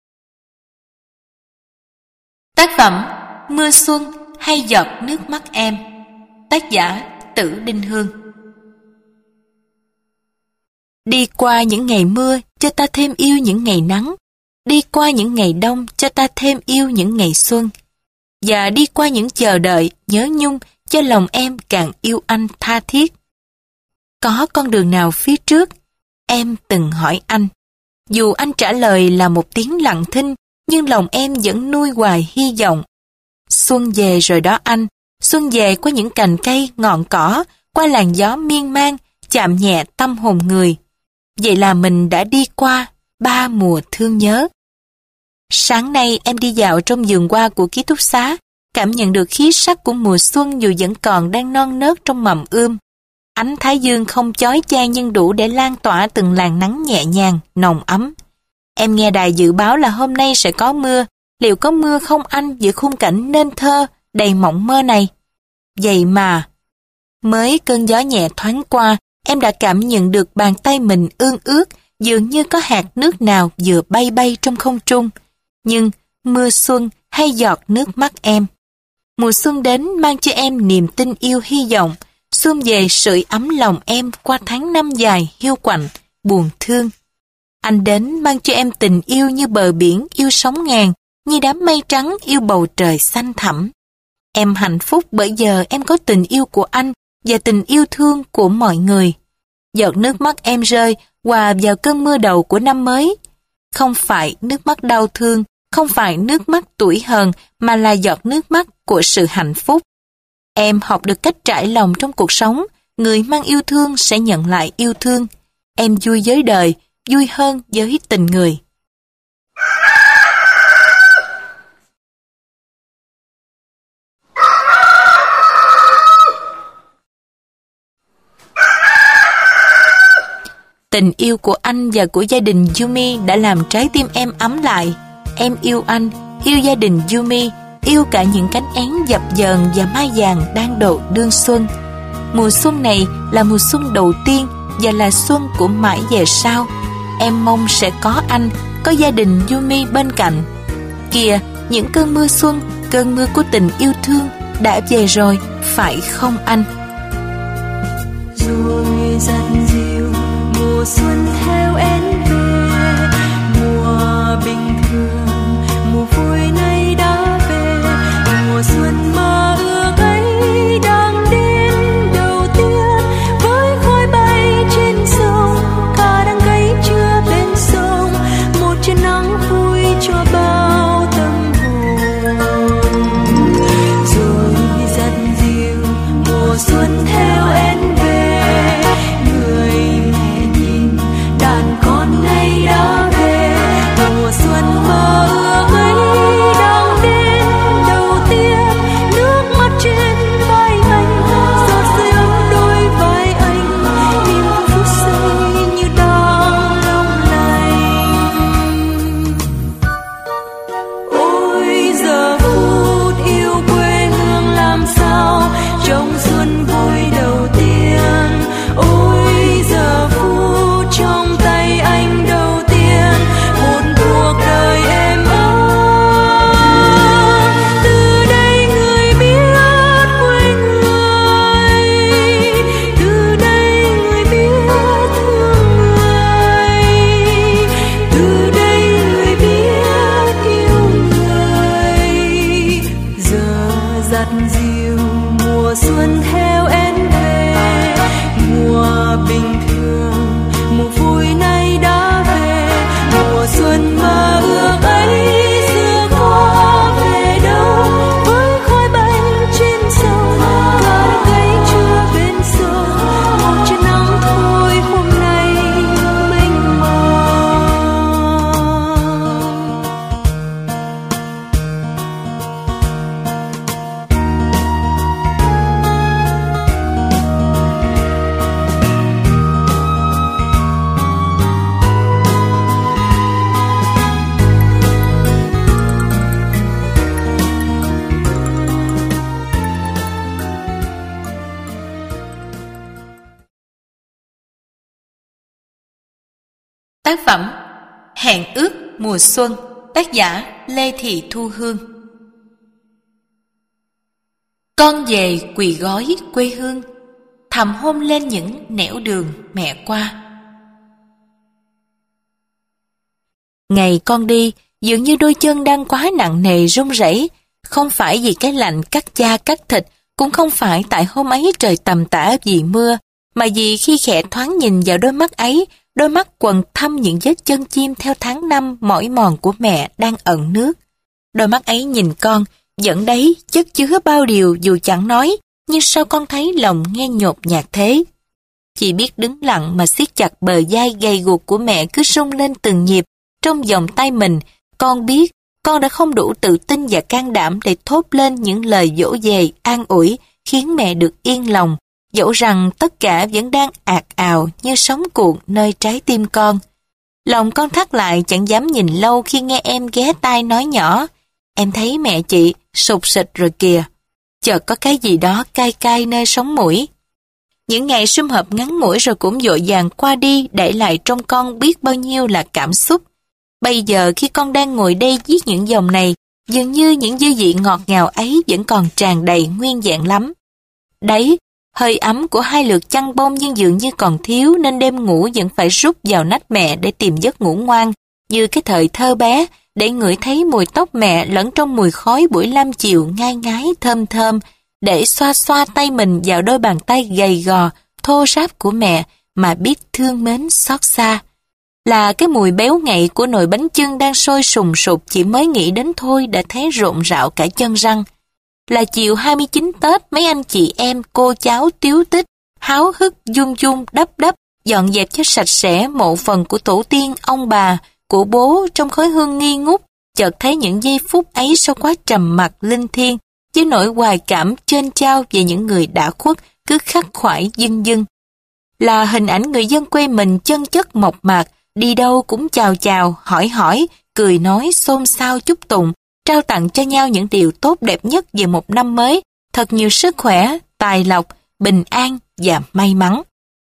Tác phẩm Mưa Xuân hay Giọt Nước Mắt Em. Tác giả Tử Đinh Hương. Đi qua những ngày mưa cho ta thêm yêu những ngày nắng. Đi qua những ngày đông cho ta thêm yêu những ngày xuân. Và đi qua những chờ đợi, nhớ nhung cho lòng em càng yêu anh tha thiết. Có con đường nào phía trước? Em từng hỏi anh. Dù anh trả lời là một tiếng lặng thinh, nhưng lòng em vẫn nuôi hoài hy vọng. Xuân về rồi đó anh, xuân về qua những cành cây, ngọn cỏ, qua làn gió miên man, chạm nhẹ tâm hồn người. Vậy là mình đã đi qua ba mùa thương nhớ. Sáng nay em đi dạo trong vườn hoa của ký túc xá, cảm nhận được khí sắc của mùa xuân dù vẫn còn đang non nớt trong mầm ươm. Ánh thái dương không chói chang nhưng đủ để lan tỏa từng làn nắng nhẹ nhàng, nồng ấm. Em nghe đài dự báo là hôm nay sẽ có mưa, liệu có mưa không anh giữa khung cảnh nên thơ, đầy mộng mơ này? Vậy mà, mới cơn gió nhẹ thoáng qua, em đã cảm nhận được bàn tay mình ương ướt, dường như có hạt nước nào vừa bay bay trong không trung. Nhưng mưa xuân hay giọt nước mắt em. Mùa xuân đến mang cho em niềm tin yêu hy vọng, xuân về sưởi ấm lòng em qua tháng năm dài hiu quạnh, buồn thương. Anh đến mang cho em tình yêu như bờ biển yêu sóng ngàn, như đám mây trắng yêu bầu trời xanh thẳm. Em hạnh phúc bởi giờ em có tình yêu của anh và tình yêu thương của mọi người. Giọt nước mắt em rơi hòa vào cơn mưa đầu của năm mới. Không phải nước mắt đau thương, không phải nước mắt tủi hờn, mà là giọt nước mắt của sự hạnh phúc. Em học được cách trải lòng trong cuộc sống, người mang yêu thương sẽ nhận lại yêu thương. Em vui với đời, vui hơn với tình người. Tình yêu của anh và của gia đình Yumi đã làm trái tim em ấm lại. Em yêu anh, yêu gia đình Yumi, yêu cả những cánh én dập dờn và mai vàng đang độ đương xuân. Mùa xuân này là mùa xuân đầu tiên và là xuân của mãi về sau. Em mong sẽ có anh, có gia đình Yumi bên cạnh. Kìa, những cơn mưa xuân, cơn mưa của tình yêu thương đã về rồi, phải không anh? Rồi dần dịu mùa xuân theo em về, mùa bình thường, mùa vui nay đã về, mùa xuân mơ ước ấy đang đến đầu tiên, với khói bay trên sông, cả đang cấy chưa bên sông, một trận nắng vui cho bao tâm hồn. Rồi dần dịu mùa xuân theo em về, người mẹ nhìn đàn con nay mùa xuân theo én về, mùa bình thường, mùa vui nay đã về, mùa xuân mơ ước ấy xưa có về đâu, với khói bay trên sông, cả cây chưa bên sông, một trận nắng thôi hôm nay mênh mông. Tác phẩm Hẹn ước mùa xuân, tác giả Lê Thị Thu Hương. Con về quỳ gói quê hương, thầm hôn lên những nẻo đường mẹ qua. Ngày con đi, dường như đôi chân đang quá nặng nề run rẩy, không phải vì cái lạnh cắt da cắt thịt, cũng không phải tại hôm ấy trời tầm tã vì mưa, mà vì khi khẽ thoáng nhìn vào đôi mắt ấy, đôi mắt quầng thâm những vết chân chim theo tháng năm mỏi mòn của mẹ đang ẩn nước. Đôi mắt ấy nhìn con, vẫn đấy, chất chứa bao điều dù chẳng nói, nhưng sao con thấy lòng nghe nhột nhạt thế? Chỉ biết đứng lặng mà siết chặt bờ vai gầy guộc của mẹ cứ rung lên từng nhịp trong vòng tay mình. Con biết con đã không đủ tự tin và can đảm để thốt lên những lời dỗ về, an ủi, khiến mẹ được yên lòng, dẫu rằng tất cả vẫn đang ạt ào như sóng cuộn nơi trái tim con. Lòng con thắt lại chẳng dám nhìn lâu khi nghe em ghé tai nói nhỏ, em thấy mẹ chị sụt sịt rồi kìa. Chợt có cái gì đó cay cay nơi sống mũi. Những ngày sum họp ngắn ngủi rồi cũng vội vàng qua đi, để lại trong con biết bao nhiêu là cảm xúc. Bây giờ khi con đang ngồi đây viết những dòng này, dường như những dư vị ngọt ngào ấy vẫn còn tràn đầy nguyên vẹn lắm. Đấy, hơi ấm của hai lượt chăn bông nhưng dường như còn thiếu, nên đêm ngủ vẫn phải rút vào nách mẹ để tìm giấc ngủ ngoan, như cái thời thơ bé, để ngửi thấy mùi tóc mẹ lẫn trong mùi khói buổi lam chiều ngai ngái thơm thơm, để xoa xoa tay mình vào đôi bàn tay gầy gò, thô ráp của mẹ mà biết thương mến xót xa. Là cái mùi béo ngậy của nồi bánh chưng đang sôi sùng sục, chỉ mới nghĩ đến thôi đã thấy rộn rạo cả chân răng. Là chiều hai mươi chín Tết, mấy anh chị em, cô cháu tíu tích, háo hức dung dung đắp đắp, dọn dẹp cho sạch sẽ mộ phần của tổ tiên, ông bà, của bố trong khói hương nghi ngút, chợt thấy những giây phút ấy sau quá trầm mặc linh thiêng, với nỗi hoài cảm trên trao về những người đã khuất cứ khắc khoải dưng dưng. Là hình ảnh người dân quê mình chân chất mộc mạc, đi đâu cũng chào chào, hỏi hỏi, cười nói xôn xao chúc tụng, trao tặng cho nhau những điều tốt đẹp nhất về một năm mới, thật nhiều sức khỏe, tài lộc, bình an và may mắn.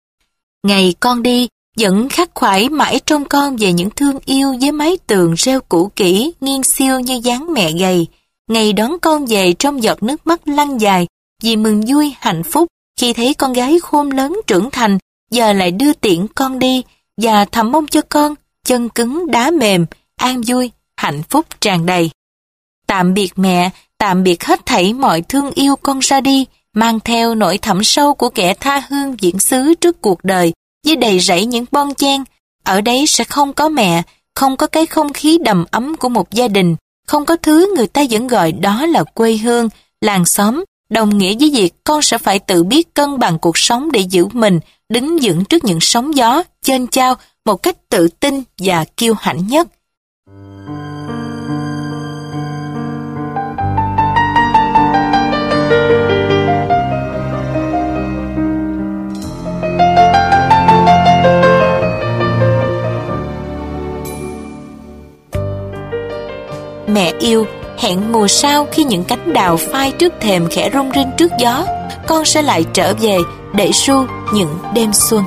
Ngày con đi, vẫn khắc khoải mãi trong con về những thương yêu với mái tường rêu cũ kỹ, nghiêng xiêu như dáng mẹ gầy. Ngày đón con về trong giọt nước mắt lăn dài, vì mừng vui hạnh phúc khi thấy con gái khôn lớn trưởng thành, giờ lại đưa tiễn con đi, và thầm mong cho con, chân cứng đá mềm, an vui, hạnh phúc tràn đầy. Tạm biệt mẹ, tạm biệt hết thảy mọi thương yêu con ra đi, mang theo nỗi thẳm sâu của kẻ tha hương viễn xứ trước cuộc đời, với đầy rẫy những bon chen. Ở đấy sẽ không có mẹ, không có cái không khí đầm ấm của một gia đình, không có thứ người ta vẫn gọi đó là quê hương, làng xóm, đồng nghĩa với việc con sẽ phải tự biết cân bằng cuộc sống để giữ mình, đứng vững trước những sóng gió, chênh chao, một cách tự tin và kiêu hãnh nhất. Mẹ yêu, hẹn mùa sau khi những cánh đào phai trước thềm khẽ rung rinh trước gió, con sẽ lại trở về để ru những đêm xuân.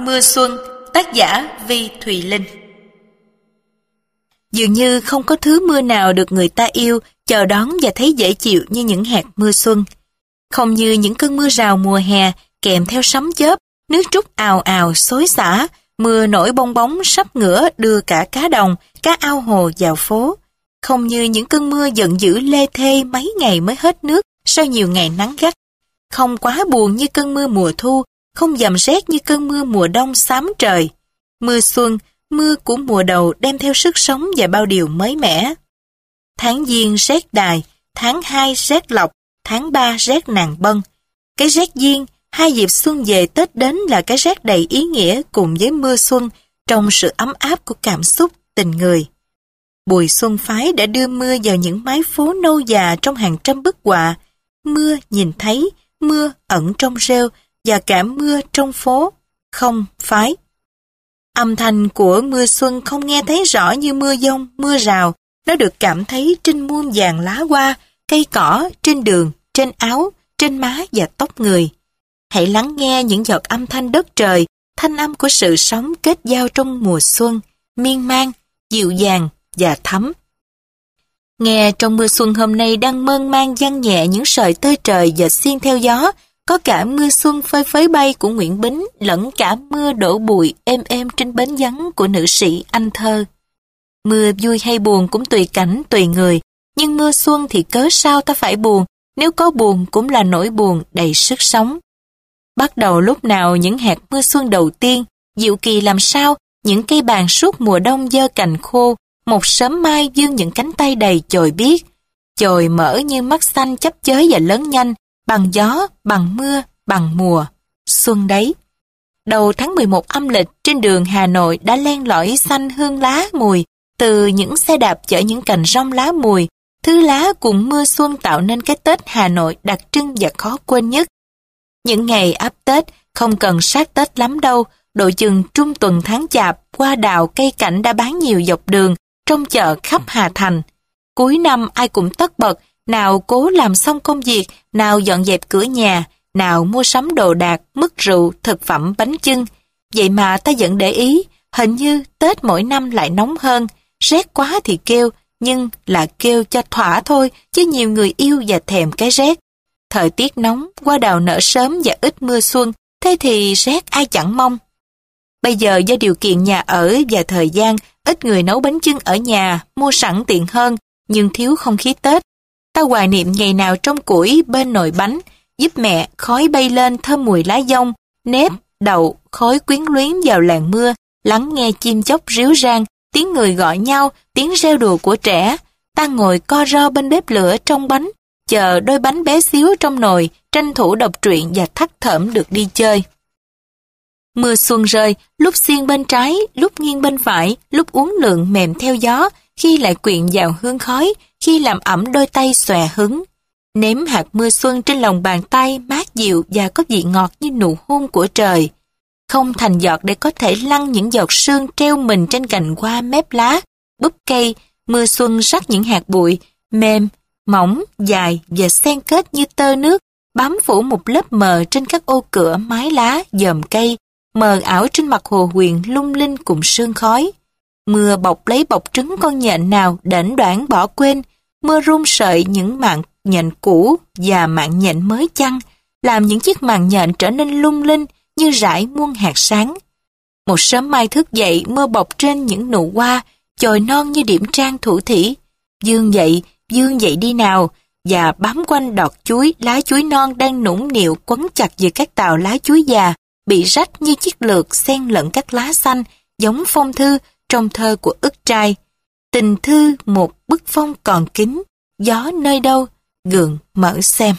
Mưa xuân, tác giả Vi Thùy Linh. Dường như không có thứ mưa nào được người ta yêu, chờ đón và thấy dễ chịu như những hạt mưa xuân. Không như những cơn mưa rào mùa hè kèm theo sấm chớp, nước trút ào ào xối xả, mưa nổi bong bóng sắp ngửa đưa cả cá đồng, cá ao hồ vào phố. Không như những cơn mưa giận dữ lê thê mấy ngày mới hết nước sau nhiều ngày nắng gắt. Không quá buồn như cơn mưa mùa thu, không dầm rét như cơn mưa mùa đông xám trời. Mưa xuân, mưa của mùa đầu đem theo sức sống và bao điều mới mẻ. Tháng giêng rét đài, tháng hai rét lọc, tháng ba rét nàng bân. Cái rét giêng, hai dịp xuân về Tết đến là cái rét đầy ý nghĩa cùng với mưa xuân trong sự ấm áp của cảm xúc, tình người. Bùi Xuân Phái đã đưa mưa vào những mái phố nâu già trong hàng trăm bức họa. Mưa nhìn thấy, mưa ẩn trong rêu và cả mưa trong phố, không phái. Âm thanh của mưa xuân không nghe thấy rõ như mưa dông, mưa rào. Nó được cảm thấy trên muôn vàng lá hoa, cây cỏ, trên đường, trên áo, trên má và tóc người. Hãy lắng nghe những giọt âm thanh đất trời, thanh âm của sự sống kết giao trong mùa xuân, miên man, dịu dàng và thấm. Nghe trong mưa xuân hôm nay đang mơn man văng nhẹ những sợi tơi trời và xiên theo gió, có cả mưa xuân phơi phới bay của Nguyễn Bính, lẫn cả mưa đổ bụi êm êm trên bến vắng của nữ sĩ Anh Thơ. Mưa vui hay buồn cũng tùy cảnh, tùy người, nhưng mưa xuân thì cớ sao ta phải buồn, nếu có buồn cũng là nỗi buồn đầy sức sống. Bắt đầu lúc nào những hạt mưa xuân đầu tiên, diệu kỳ làm sao, những cây bàng suốt mùa đông giơ cành khô, một sớm mai vươn những cánh tay đầy chồi biếc, chồi mở như mắt xanh chấp chới và lớn nhanh, bằng gió, bằng mưa, bằng mùa, xuân đấy. Đầu tháng mười một âm lịch, trên đường Hà Nội đã len lỏi xanh hương lá mùi, từ những xe đạp chở những cành rong lá mùi, thứ lá cùng mưa xuân tạo nên cái Tết Hà Nội đặc trưng và khó quên nhất. Những ngày áp Tết, không cần sát Tết lắm đâu, độ chừng trung tuần tháng Chạp, hoa đào cây cảnh đã bán nhiều dọc đường, trong chợ khắp Hà Thành. Cuối năm ai cũng tất bật, nào cố làm xong công việc, nào dọn dẹp cửa nhà, nào mua sắm đồ đạc, mứt rượu, thực phẩm bánh chưng. Vậy mà ta vẫn để ý, hình như Tết mỗi năm lại nóng hơn, rét quá thì kêu, nhưng là kêu cho thỏa thôi, chứ nhiều người yêu và thèm cái rét. Thời tiết nóng, hoa đào nở sớm và ít mưa xuân, thế thì rét ai chẳng mong. Bây giờ do điều kiện nhà ở và thời gian, ít người nấu bánh chưng ở nhà, mua sẵn tiện hơn, nhưng thiếu không khí Tết. Ta hoài niệm ngày nào trong củi bên nồi bánh, giúp mẹ khói bay lên thơm mùi lá dong, nếp, đậu, khói quyến luyến vào làn mưa, lắng nghe chim chóc ríu rang, tiếng người gọi nhau, tiếng reo đùa của trẻ. Ta ngồi co ro bên bếp lửa trong bánh, chờ đôi bánh bé xíu trong nồi, tranh thủ đọc truyện và thắt thởm được đi chơi. Mưa xuân rơi, lúc xiên bên trái, lúc nghiêng bên phải, lúc uốn lượn mềm theo gió, khi lại quyện vào hương khói, khi làm ẩm đôi tay xòe hứng. Nếm hạt mưa xuân trên lòng bàn tay mát dịu và có vị ngọt như nụ hôn của trời. Không thành giọt để có thể lăn những giọt sương treo mình trên cành hoa mép lá, búp cây, mưa xuân rắc những hạt bụi, mềm, mỏng, dài và xen kết như tơ nước, bám phủ một lớp mờ trên các ô cửa mái lá, dòm cây, mờ ảo trên mặt hồ huyền lung linh cùng sương khói. Mưa bọc lấy bọc trứng con nhện nào đễnh đoản bỏ quên, mưa rung sợi những mạng nhện cũ và mạng nhện mới chăng, làm những chiếc màng nhện trở nên lung linh như rải muôn hạt sáng. Một sớm mai thức dậy, mưa bọc trên những nụ hoa, chồi non như điểm trang thủ thỉ. Dương dậy, dương dậy đi nào, và bám quanh đọt chuối, lá chuối non đang nũng nịu quấn chặt giữa các tàu lá chuối già, bị rách như chiếc lược xen lẫn các lá xanh, giống phong thư trong thơ của Ức Trai. Tình thư một bức phong còn kín, gió nơi đâu, gượng mở xem.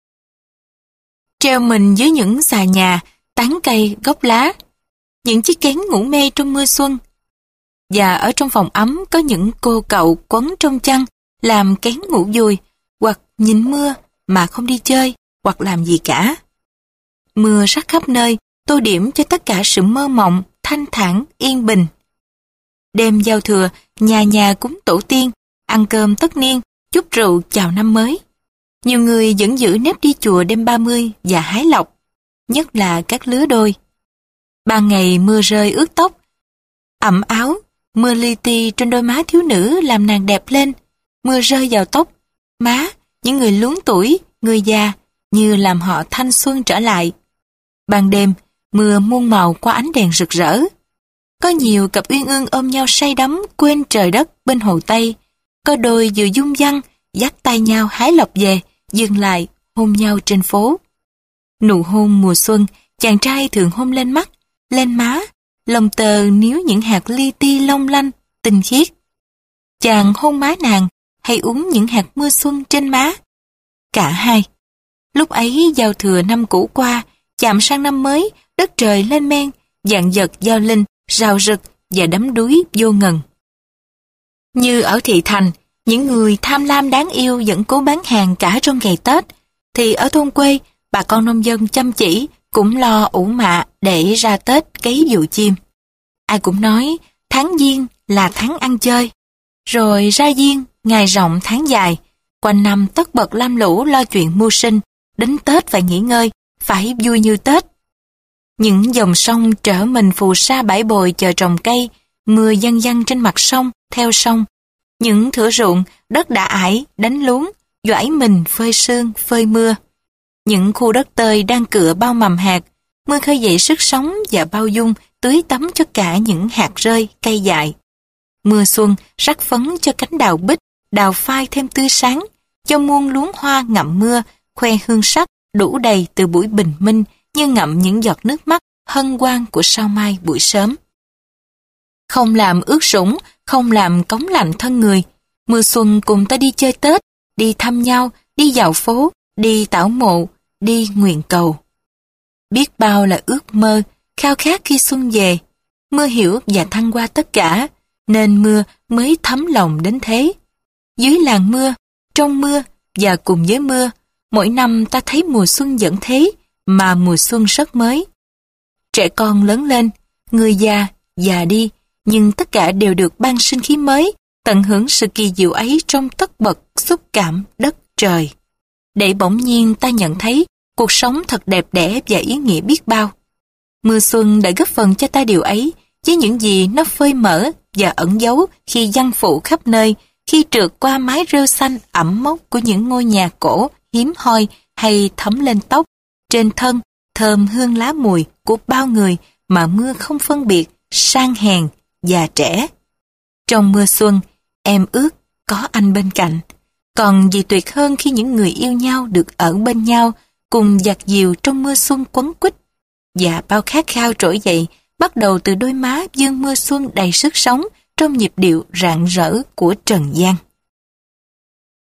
Treo mình dưới những xà nhà, tán cây, gốc lá, những chiếc kén ngủ mê trong mưa xuân. Và ở trong phòng ấm có những cô cậu quấn trong chăn, làm kén ngủ vui, hoặc nhìn mưa mà không đi chơi, hoặc làm gì cả. Mưa rắc khắp nơi, tô điểm cho tất cả sự mơ mộng, thanh thản, yên bình. Đêm giao thừa, nhà nhà cúng tổ tiên, ăn cơm tất niên, chúc rượu chào năm mới. Nhiều người vẫn giữ nếp đi chùa đêm ba mươi và hái lộc, nhất là các lứa đôi. Ban ngày mưa rơi ướt tóc, ẩm áo, mưa li ti trên đôi má thiếu nữ làm nàng đẹp lên. Mưa rơi vào tóc, má, những người luống tuổi, người già, như làm họ thanh xuân trở lại. Ban đêm, mưa muôn màu qua ánh đèn rực rỡ. Có nhiều cặp uyên ương ôm nhau say đắm quên trời đất bên hồ Tây. Có đôi vừa dung dăng, dắt tay nhau hái lộc về, dừng lại, hôn nhau trên phố. Nụ hôn mùa xuân, chàng trai thường hôn lên mắt, lên má, lông tơ níu những hạt li ti long lanh, tinh khiết. Chàng hôn má nàng, hay uống những hạt mưa xuân trên má. Cả hai. Lúc ấy giao thừa năm cũ qua, chạm sang năm mới, đất trời lên men, vạn vật giao linh, rào rực và đắm đuối vô ngần. Như ở thị thành, những người tham lam đáng yêu vẫn cố bán hàng cả trong ngày Tết, thì ở thôn quê, bà con nông dân chăm chỉ cũng lo ủ mạ để ra Tết cấy vụ chim. Ai cũng nói tháng Giêng là tháng ăn chơi, rồi ra Giêng ngày rộng tháng dài, quanh năm tất bật lam lũ lo chuyện mưu sinh, đến Tết phải nghỉ ngơi, phải vui như Tết. Những dòng sông trở mình phù sa bãi bồi chờ trồng cây, mưa văng văng trên mặt sông, theo sông. Những thửa ruộng, đất đã ải, đánh luống, doải mình phơi sương, phơi mưa. Những khu đất tơi đang cựa bao mầm hạt, mưa khơi dậy sức sống và bao dung, tưới tắm cho cả những hạt rơi, cây dại. Mưa xuân rắc phấn cho cánh đào bích, đào phai thêm tươi sáng, cho muôn luống hoa ngậm mưa, khoe hương sắc đủ đầy từ buổi bình minh như ngậm những giọt nước mắt hân hoan của sao mai buổi sớm. Không làm ướt sũng, không làm cống lạnh thân người, mưa xuân cùng ta đi chơi Tết, đi thăm nhau, đi dạo phố, đi tảo mộ, đi nguyện cầu. Biết bao là ước mơ, khao khát khi xuân về. Mưa hiểu và thăng qua tất cả, nên mưa mới thấm lòng đến thế. Dưới làn mưa, trong mưa và cùng với mưa, mỗi năm ta thấy mùa xuân vẫn thế, mà mùa xuân rất mới. Trẻ con lớn lên, người già, già đi, nhưng tất cả đều được ban sinh khí mới, tận hưởng sự kỳ diệu ấy trong tất bật xúc cảm đất trời. Để bỗng nhiên ta nhận thấy cuộc sống thật đẹp đẽ và ý nghĩa biết bao. Mưa xuân đã góp phần cho ta điều ấy, với những gì nó phơi mở và ẩn giấu khi giăng phủ khắp nơi, khi trượt qua mái rêu xanh ẩm mốc của những ngôi nhà cổ hiếm hoi hay thấm lên tóc, trên thân thơm hương lá mùi của bao người mà mưa không phân biệt sang hèn, già trẻ. Trong mưa xuân, em ước có anh bên cạnh. Còn gì tuyệt hơn khi những người yêu nhau được ở bên nhau, cùng dạt dìu trong mưa xuân quấn quýt. Và bao khát khao trỗi dậy, bắt đầu từ đôi má vương mưa xuân đầy sức sống trong nhịp điệu rạng rỡ của trần gian.